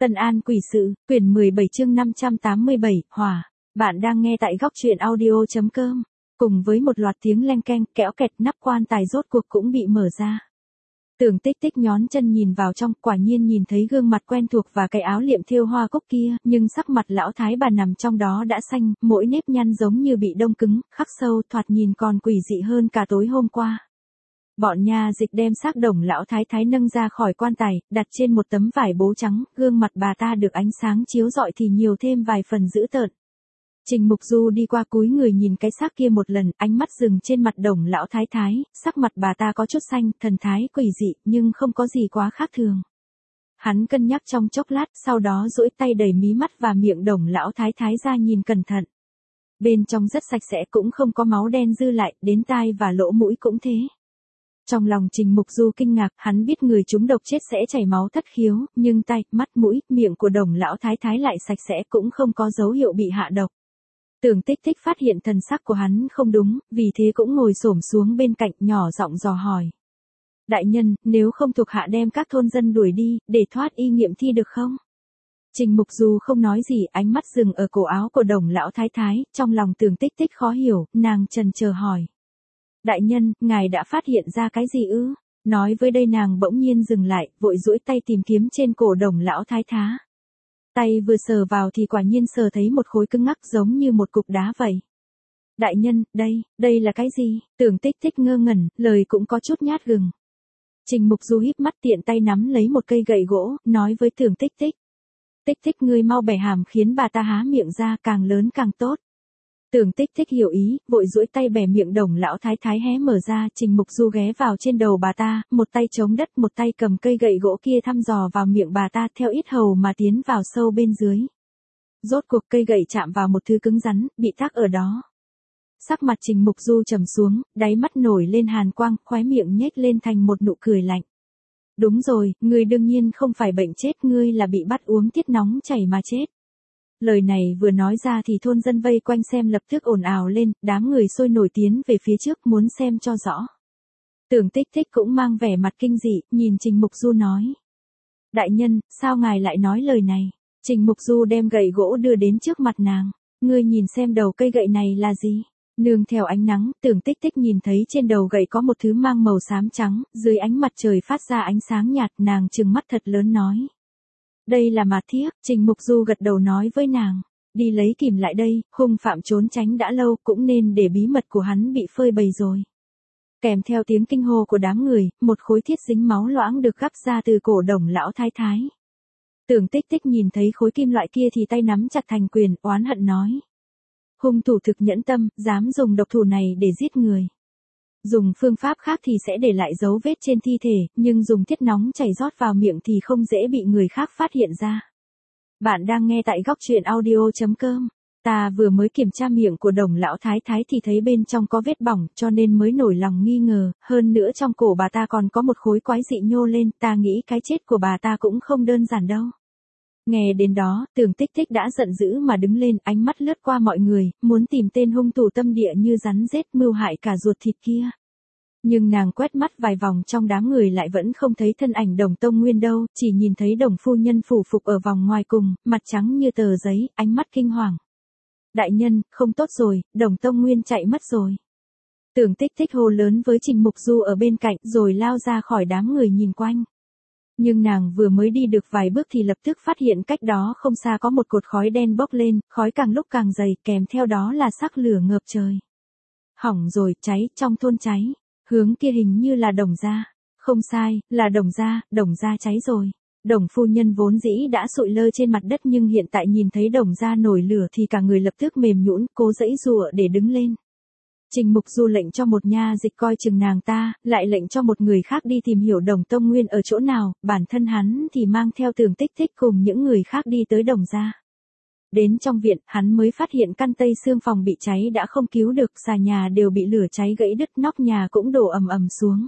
Tân An Quỷ Sự, quyển 17 chương 587, Hỏa. Bạn đang nghe tại góc truyện audio.com. Cùng với một loạt tiếng leng keng, kẽo kẹt, nắp quan tài rốt cuộc cũng bị mở ra. Tưởng Tích Tích nhón chân nhìn vào trong, quả nhiên nhìn thấy gương mặt quen thuộc và cái áo liệm thêu hoa cúc kia, nhưng sắc mặt lão thái bà nằm trong đó đã xanh, mỗi nếp nhăn giống như bị đông cứng, khắc sâu, thoạt nhìn còn quỷ dị hơn cả tối hôm qua. Bọn nha dịch đem xác Đồng lão thái thái nâng ra khỏi quan tài, đặt trên một tấm vải bố trắng, gương mặt bà ta được ánh sáng chiếu rọi thì nhiều thêm vài phần dữ tợn. Trình Mục Du đi qua cúi người nhìn cái xác kia một lần, ánh mắt dừng trên mặt Đồng lão thái thái, sắc mặt bà ta có chút xanh, thần thái quỷ dị, nhưng không có gì quá khác thường. Hắn cân nhắc trong chốc lát, sau đó duỗi tay đẩy mí mắt và miệng Đồng lão thái thái ra nhìn cẩn thận. Bên trong rất sạch sẽ, cũng không có máu đen dư lại, đến tai và lỗ mũi cũng thế. Trong lòng Trình Mục Du kinh ngạc, hắn biết người trúng độc chết sẽ chảy máu thất khiếu, nhưng tai, mắt, mũi, miệng của Đồng lão thái thái lại sạch sẽ, cũng không có dấu hiệu bị hạ độc. Tưởng Tích Tích phát hiện thần sắc của hắn không đúng, vì thế cũng ngồi xổm xuống bên cạnh, nhỏ giọng dò hỏi. Đại nhân, nếu không thuộc hạ đem các thôn dân đuổi đi, để thoát y nghiệm thi được không? Trình Mục Du không nói gì, ánh mắt dừng ở cổ áo của Đồng lão thái thái, trong lòng Tưởng Tích Tích khó hiểu, nàng chần chờ hỏi. Đại nhân, ngài đã phát hiện ra cái gì ư? Nói với đây nàng bỗng nhiên dừng lại, vội duỗi tay tìm kiếm trên cổ Đồng lão thái thái. Tay vừa sờ vào thì quả nhiên sờ thấy một khối cứng ngắc giống như một cục đá vậy. Đại nhân, đây là cái gì? Tưởng Tích Tích ngơ ngẩn, lời cũng có chút nhát gừng. Trình Mục Du híp mắt tiện tay nắm lấy một cây gậy gỗ, nói với Tưởng Tích Tích. Tích Tích ngươi mau bẻ hàm khiến bà ta há miệng ra, càng lớn càng tốt. Tưởng Tích Tích hiểu ý, vội duỗi tay bẻ miệng Đồng lão thái thái hé mở ra, Trình Mục Du ghé vào trên đầu bà ta, một tay chống đất, một tay cầm cây gậy gỗ kia thăm dò vào miệng bà ta, theo yết hầu mà tiến vào sâu bên dưới. Rốt cuộc cây gậy chạm vào một thứ cứng rắn, bị tắc ở đó. Sắc mặt Trình Mục Du trầm xuống, đáy mắt nổi lên hàn quang, khóe miệng nhếch lên thành một nụ cười lạnh. Đúng rồi, ngươi đương nhiên không phải bệnh chết, ngươi là bị bắt uống tiết nóng chảy mà chết. Lời này vừa nói ra thì thôn dân vây quanh xem lập tức ồn ào lên, đám người sôi nổi tiến về phía trước muốn xem cho rõ. Tưởng Tích Tích cũng mang vẻ mặt kinh dị, nhìn Trình Mục Du nói. Đại nhân, sao ngài lại nói lời này? Trình Mục Du đem gậy gỗ đưa đến trước mặt nàng. Ngươi nhìn xem đầu cây gậy này là gì? Nương theo ánh nắng, Tưởng Tích Tích nhìn thấy trên đầu gậy có một thứ mang màu xám trắng, dưới ánh mặt trời phát ra ánh sáng nhạt, nàng trừng mắt thật lớn nói. Đây là mạt thiếc, Trình Mục Du gật đầu nói với nàng. Đi lấy kìm lại đây, hung phạm trốn tránh đã lâu, cũng nên để bí mật của hắn bị phơi bày rồi. Kèm theo tiếng kinh hô của đám người, một khối thiết dính máu loãng được gắp ra từ cổ Đồng lão thái thái. Tưởng Tích Tích nhìn thấy khối kim loại kia thì tay nắm chặt thành quyền, oán hận nói. Hung thủ thực nhẫn tâm, dám dùng độc thủ này để giết người. Dùng phương pháp khác thì sẽ để lại dấu vết trên thi thể, nhưng dùng thiết nóng chảy rót vào miệng thì không dễ bị người khác phát hiện ra. Bạn đang nghe tại góc truyện audio.com. Ta vừa mới kiểm tra miệng của Đồng lão thái thái thì thấy bên trong có vết bỏng, cho nên mới nổi lòng nghi ngờ, hơn nữa trong cổ bà ta còn có một khối quái dị nhô lên, ta nghĩ cái chết của bà ta cũng không đơn giản đâu. Nghe đến đó, Tưởng Tích Tích đã giận dữ mà đứng lên, ánh mắt lướt qua mọi người, muốn tìm tên hung thủ tâm địa như rắn rết mưu hại cả ruột thịt kia. Nhưng nàng quét mắt vài vòng trong đám người lại vẫn không thấy thân ảnh Đồng Tông Nguyên đâu, chỉ nhìn thấy Đồng phu nhân phủ phục ở vòng ngoài cùng, mặt trắng như tờ giấy, ánh mắt kinh hoàng. Đại nhân, không tốt rồi, Đồng Tông Nguyên chạy mất rồi. Tưởng Tích Tích hô lớn với Trình Mục Du ở bên cạnh, rồi lao ra khỏi đám người nhìn quanh. Nhưng nàng vừa mới đi được vài bước thì lập tức phát hiện cách đó không xa có một cột khói đen bốc lên, khói càng lúc càng dày, kèm theo đó là sắc lửa ngập trời. Hỏng rồi, cháy, trong thôn cháy. Hướng kia hình như là Đồng gia. Không sai, là Đồng gia cháy rồi. Đồng phu nhân vốn dĩ đã sụi lơ trên mặt đất nhưng hiện tại nhìn thấy Đồng gia nổi lửa thì cả người lập tức mềm nhũn, cố giãy giụa để đứng lên. Trình Mục Du lệnh cho một nha dịch coi chừng nàng ta, lại lệnh cho một người khác đi tìm hiểu Đồng Tông Nguyên ở chỗ nào, bản thân hắn thì mang theo Tưởng Tích Tích cùng những người khác đi tới Đồng gia. Đến trong viện, hắn mới phát hiện căn tây xương phòng bị cháy đã không cứu được, xà nhà đều bị lửa cháy gãy đứt, nóc nhà cũng đổ ầm ầm xuống.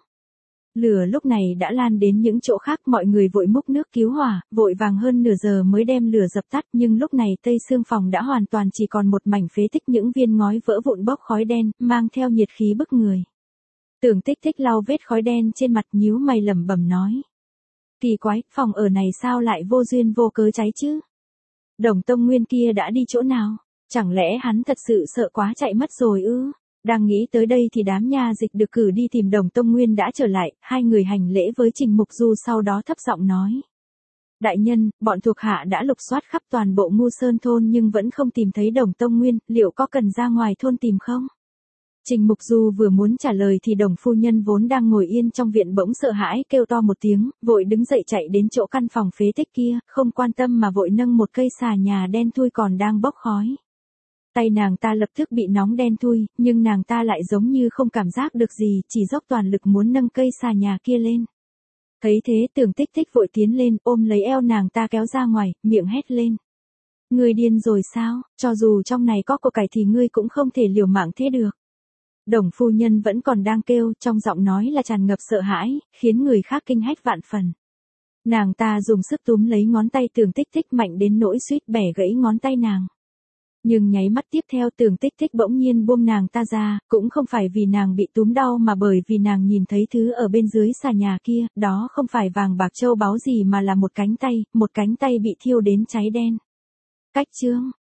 Lửa lúc này đã lan đến những chỗ khác, mọi người vội múc nước cứu hỏa, vội vàng hơn nửa giờ mới đem lửa dập tắt, nhưng lúc này tây xương phòng đã hoàn toàn chỉ còn một mảnh phế tích, những viên ngói vỡ vụn bốc khói đen, mang theo nhiệt khí bức người. Tưởng Tích Tích lau vết khói đen trên mặt, nhíu mày lẩm bẩm nói. Kỳ quái, phòng ở này sao lại vô duyên vô cớ cháy chứ? Đồng Tông Nguyên kia đã đi chỗ nào? Chẳng lẽ hắn thật sự sợ quá chạy mất rồi ư? Đang nghĩ tới đây thì đám nha dịch được cử đi tìm Đồng Tông Nguyên đã trở lại, hai người hành lễ với Trình Mục Du sau đó thấp giọng nói. Đại nhân, bọn thuộc hạ đã lục soát khắp toàn bộ Ngu Sơn thôn nhưng vẫn không tìm thấy Đồng Tông Nguyên, liệu có cần ra ngoài thôn tìm không? Trình Mục Du vừa muốn trả lời thì Đồng phu nhân vốn đang ngồi yên trong viện bỗng sợ hãi kêu to một tiếng, vội đứng dậy chạy đến chỗ căn phòng phế tích kia, không quan tâm mà vội nâng một cây xà nhà đen thui còn đang bốc khói. Tay nàng ta lập tức bị nóng đen thui, nhưng nàng ta lại giống như không cảm giác được gì, chỉ dốc toàn lực muốn nâng cây xà nhà kia lên. Thấy thế Tưởng Tích Tích vội tiến lên, ôm lấy eo nàng ta kéo ra ngoài, miệng hét lên. Ngươi điên rồi sao, cho dù trong này có của cải thì ngươi cũng không thể liều mạng thế được. Đồng phu nhân vẫn còn đang kêu, trong giọng nói là tràn ngập sợ hãi, khiến người khác kinh hách vạn phần. Nàng ta dùng sức túm lấy ngón tay Tưởng Tích Tích mạnh đến nỗi suýt bẻ gãy ngón tay nàng. Nhưng nháy mắt tiếp theo Tưởng Tích Tích bỗng nhiên buông nàng ta ra, cũng không phải vì nàng bị túm đau mà bởi vì nàng nhìn thấy thứ ở bên dưới xà nhà kia, đó không phải vàng bạc châu báu gì mà là một cánh tay bị thiêu đến cháy đen. Cách chương